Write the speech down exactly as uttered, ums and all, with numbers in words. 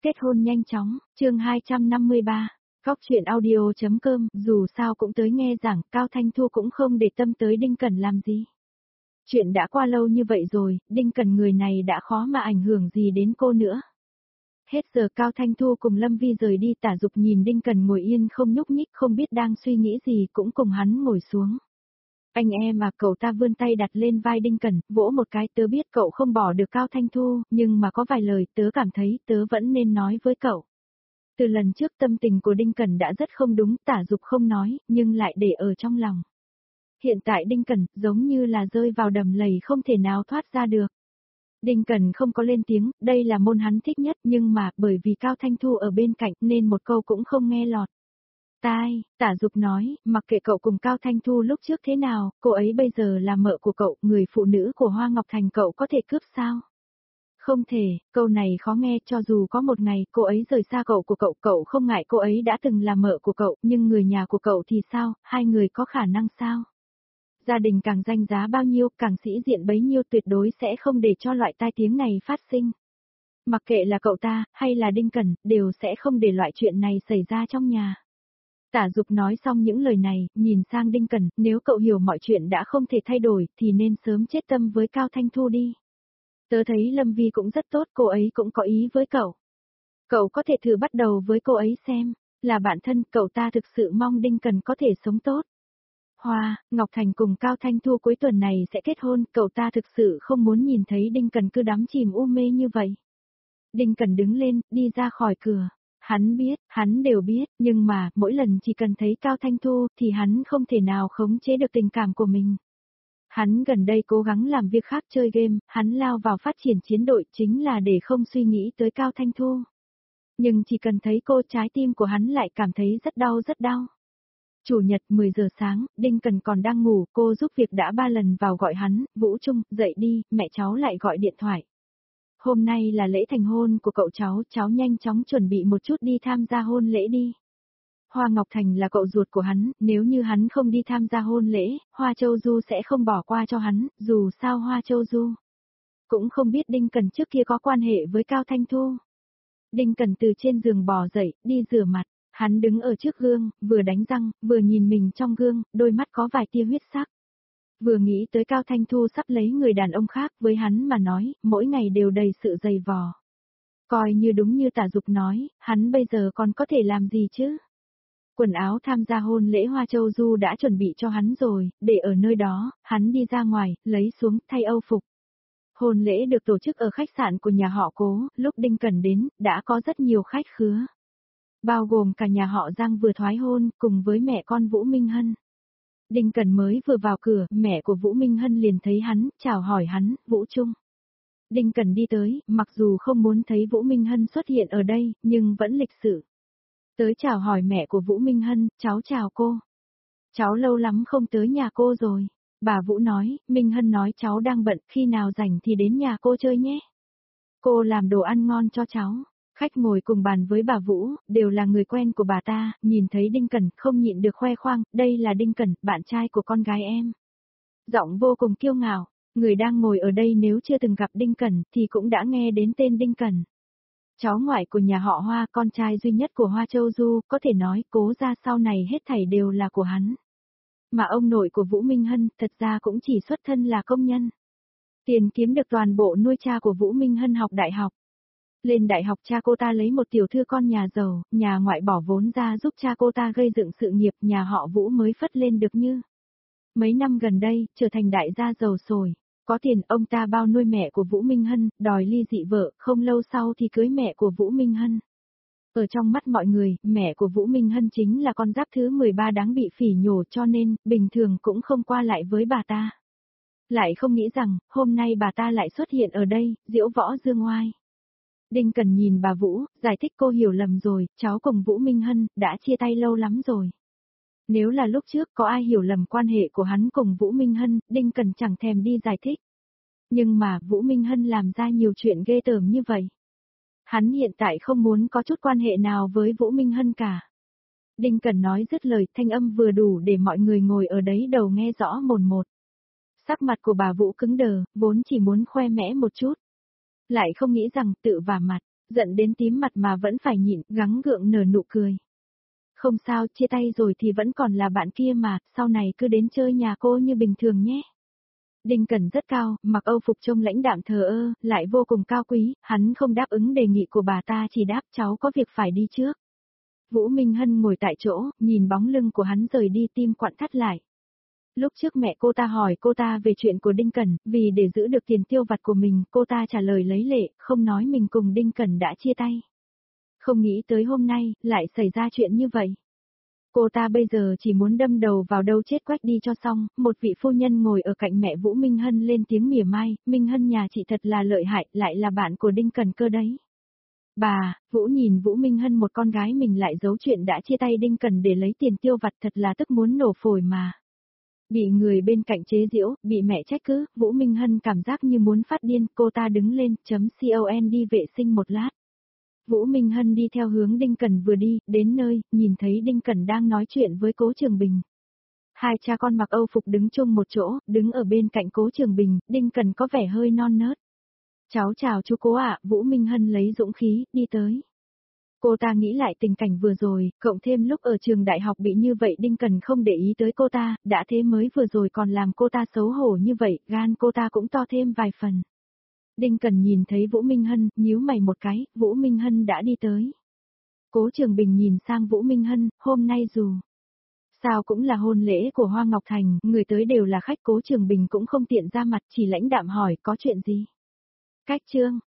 kết hôn nhanh chóng, chương hai trăm năm mươi ba, Góc truyện audio.com, dù sao cũng tới nghe giảng, Cao Thanh Thu cũng không để tâm tới Đinh Cẩn làm gì. Chuyện đã qua lâu như vậy rồi, Đinh Cẩn người này đã khó mà ảnh hưởng gì đến cô nữa. Hết giờ Cao Thanh Thu cùng Lâm Vi rời đi, Tả Dục nhìn Đinh Cẩn ngồi yên không nhúc nhích, không biết đang suy nghĩ gì, cũng cùng hắn ngồi xuống. Anh em mà, cậu ta vươn tay đặt lên vai Đinh Cẩn, vỗ một cái. Tớ biết cậu không bỏ được Cao Thanh Thu, nhưng mà có vài lời tớ cảm thấy tớ vẫn nên nói với cậu. Từ lần trước tâm tình của Đinh Cẩn đã rất không đúng, Tả Dục không nói, nhưng lại để ở trong lòng. Hiện tại Đinh Cẩn giống như là rơi vào đầm lầy không thể nào thoát ra được. Đinh Cẩn không có lên tiếng, đây là môn hắn thích nhất, nhưng mà bởi vì Cao Thanh Thu ở bên cạnh nên một câu cũng không nghe lọt. Tai, Tả Dục nói, mặc kệ cậu cùng Cao Thanh Thu lúc trước thế nào, cô ấy bây giờ là mợ của cậu, người phụ nữ của Hoa Ngọc Thành cậu có thể cướp sao? Không thể, câu này khó nghe, cho dù có một ngày cô ấy rời xa cậu của cậu, cậu không ngại cô ấy đã từng là mợ của cậu, nhưng người nhà của cậu thì sao, hai người có khả năng sao? Gia đình càng danh giá bao nhiêu, càng sĩ diện bấy nhiêu, tuyệt đối sẽ không để cho loại tai tiếng này phát sinh. Mặc kệ là cậu ta, hay là Đinh Cẩn, đều sẽ không để loại chuyện này xảy ra trong nhà. Tả Dục nói xong những lời này, nhìn sang Đinh Cẩn, nếu cậu hiểu mọi chuyện đã không thể thay đổi, thì nên sớm chết tâm với Cao Thanh Thu đi. Tớ thấy Lâm Vi cũng rất tốt, cô ấy cũng có ý với cậu. Cậu có thể thử bắt đầu với cô ấy xem, là bạn thân, cậu ta thực sự mong Đinh Cẩn có thể sống tốt. Hoa, Ngọc Thành cùng Cao Thanh Thu cuối tuần này sẽ kết hôn, cậu ta thực sự không muốn nhìn thấy Đinh Cẩn cứ đắm chìm u mê như vậy. Đinh Cẩn đứng lên, đi ra khỏi cửa. Hắn biết, hắn đều biết, nhưng mà, mỗi lần chỉ cần thấy Cao Thanh Thu, thì hắn không thể nào khống chế được tình cảm của mình. Hắn gần đây cố gắng làm việc khác, chơi game, hắn lao vào phát triển chiến đội chính là để không suy nghĩ tới Cao Thanh Thu. Nhưng chỉ cần thấy cô, trái tim của hắn lại cảm thấy rất đau rất đau. Chủ nhật mười giờ sáng, Đinh Cẩn còn đang ngủ, cô giúp việc đã ba lần vào gọi hắn, Vũ Trung, dậy đi, mẹ cháu lại gọi điện thoại. Hôm nay là lễ thành hôn của cậu cháu, cháu nhanh chóng chuẩn bị một chút đi tham gia hôn lễ đi. Hoa Ngọc Thành là cậu ruột của hắn, nếu như hắn không đi tham gia hôn lễ, Hoa Châu Du sẽ không bỏ qua cho hắn, dù sao Hoa Châu Du cũng không biết Đinh Cẩn trước kia có quan hệ với Cao Thanh Thu. Đinh Cẩn từ trên giường bò dậy, đi rửa mặt, hắn đứng ở trước gương, vừa đánh răng, vừa nhìn mình trong gương, đôi mắt có vài tia huyết sắc. Vừa nghĩ tới Cao Thanh Thu sắp lấy người đàn ông khác, với hắn mà nói, mỗi ngày đều đầy sự dày vò. Coi như đúng như Tả Dục nói, hắn bây giờ còn có thể làm gì chứ? Quần áo tham gia hôn lễ Hoa Châu Du đã chuẩn bị cho hắn rồi, để ở nơi đó, hắn đi ra ngoài, lấy xuống, thay âu phục. Hôn lễ được tổ chức ở khách sạn của nhà họ Cố, lúc Đinh Cẩn đến, đã có rất nhiều khách khứa. Bao gồm cả nhà họ Giang vừa thoái hôn, cùng với mẹ con Vũ Minh Hân. Đinh Cẩn mới vừa vào cửa, mẹ của Vũ Minh Hân liền thấy hắn, chào hỏi hắn, Vũ Trung. Đinh Cẩn đi tới, mặc dù không muốn thấy Vũ Minh Hân xuất hiện ở đây, nhưng vẫn lịch sự. Tới chào hỏi mẹ của Vũ Minh Hân, cháu chào cô. Cháu lâu lắm không tới nhà cô rồi. Bà Vũ nói, Minh Hân nói cháu đang bận, khi nào rảnh thì đến nhà cô chơi nhé. Cô làm đồ ăn ngon cho cháu. Khách ngồi cùng bàn với bà Vũ, đều là người quen của bà ta, nhìn thấy Đinh Cẩn không nhịn được khoe khoang, đây là Đinh Cẩn, bạn trai của con gái em. Giọng vô cùng kiêu ngạo, người đang ngồi ở đây nếu chưa từng gặp Đinh Cẩn thì cũng đã nghe đến tên Đinh Cẩn. Cháu ngoại của nhà họ Hoa, con trai duy nhất của Hoa Châu Du, có thể nói Cố gia sau này hết thảy đều là của hắn. Mà ông nội của Vũ Minh Hân thật ra cũng chỉ xuất thân là công nhân. Tiền kiếm được toàn bộ nuôi cha của Vũ Minh Hân học đại học. Lên đại học cha cô ta lấy một tiểu thư con nhà giàu, nhà ngoại bỏ vốn ra giúp cha cô ta gây dựng sự nghiệp, nhà họ Vũ mới phất lên được như. Mấy năm gần đây, trở thành đại gia giàu sồi. Có tiền, ông ta bao nuôi mẹ của Vũ Minh Hân, đòi ly dị vợ, không lâu sau thì cưới mẹ của Vũ Minh Hân. Ở trong mắt mọi người, mẹ của Vũ Minh Hân chính là con giáp thứ mười ba đáng bị phỉ nhổ, cho nên, bình thường cũng không qua lại với bà ta. Lại không nghĩ rằng, hôm nay bà ta lại xuất hiện ở đây, diễu võ dương oai. Đinh Cẩn nhìn bà Vũ, giải thích cô hiểu lầm rồi, cháu cùng Vũ Minh Hân, đã chia tay lâu lắm rồi. Nếu là lúc trước có ai hiểu lầm quan hệ của hắn cùng Vũ Minh Hân, Đinh Cẩn chẳng thèm đi giải thích. Nhưng mà Vũ Minh Hân làm ra nhiều chuyện ghê tởm như vậy. Hắn hiện tại không muốn có chút quan hệ nào với Vũ Minh Hân cả. Đinh Cẩn nói dứt lời, thanh âm vừa đủ để mọi người ngồi ở đấy đầu nghe rõ mồn một. Sắc mặt của bà Vũ cứng đờ, vốn chỉ muốn khoe mẽ một chút. Lại không nghĩ rằng tự vả mặt, giận đến tím mặt mà vẫn phải nhịn, gắng gượng nở nụ cười. Không sao, chia tay rồi thì vẫn còn là bạn kia mà, sau này cứ đến chơi nhà cô như bình thường nhé. Đinh Cẩn rất cao, mặc Âu phục trông lãnh đạm thờ ơ, lại vô cùng cao quý, hắn không đáp ứng đề nghị của bà ta, chỉ đáp cháu có việc phải đi trước. Vũ Minh Hân ngồi tại chỗ, nhìn bóng lưng của hắn rời đi, tim quặn thắt lại. Lúc trước mẹ cô ta hỏi cô ta về chuyện của Đinh Cẩn, vì để giữ được tiền tiêu vặt của mình, cô ta trả lời lấy lệ, không nói mình cùng Đinh Cẩn đã chia tay. Không nghĩ tới hôm nay, lại xảy ra chuyện như vậy. Cô ta bây giờ chỉ muốn đâm đầu vào đâu chết quách đi cho xong, một vị phu nhân ngồi ở cạnh mẹ Vũ Minh Hân lên tiếng mỉa mai, Minh Hân nhà chị thật là lợi hại, lại là bạn của Đinh Cẩn cơ đấy. Bà, Vũ nhìn Vũ Minh Hân một con gái mình lại giấu chuyện đã chia tay Đinh Cẩn để lấy tiền tiêu vặt thật là tức muốn nổ phổi mà. Bị người bên cạnh chế giễu, bị mẹ trách cứ, Vũ Minh Hân cảm giác như muốn phát điên, cô ta đứng lên, chấm con đi vệ sinh một lát. Vũ Minh Hân đi theo hướng Đinh Cẩn vừa đi, đến nơi, nhìn thấy Đinh Cẩn đang nói chuyện với Cố Trường Bình. Hai cha con mặc Âu phục đứng chung một chỗ, đứng ở bên cạnh Cố Trường Bình, Đinh Cẩn có vẻ hơi non nớt. Cháu chào chú Cố ạ, Vũ Minh Hân lấy dũng khí, đi tới. Cô ta nghĩ lại tình cảnh vừa rồi, cộng thêm lúc ở trường đại học bị như vậy Đinh Cẩn không để ý tới cô ta, đã thế mới vừa rồi còn làm cô ta xấu hổ như vậy, gan cô ta cũng to thêm vài phần. Đinh Cẩn nhìn thấy Vũ Minh Hân, nhíu mày một cái, Vũ Minh Hân đã đi tới. Cố Trường Bình nhìn sang Vũ Minh Hân, hôm nay dù sao cũng là hôn lễ của Hoa Ngọc Thành, người tới đều là khách, Cố Trường Bình cũng không tiện ra mặt, chỉ lãnh đạm hỏi có chuyện gì. Cách Trương,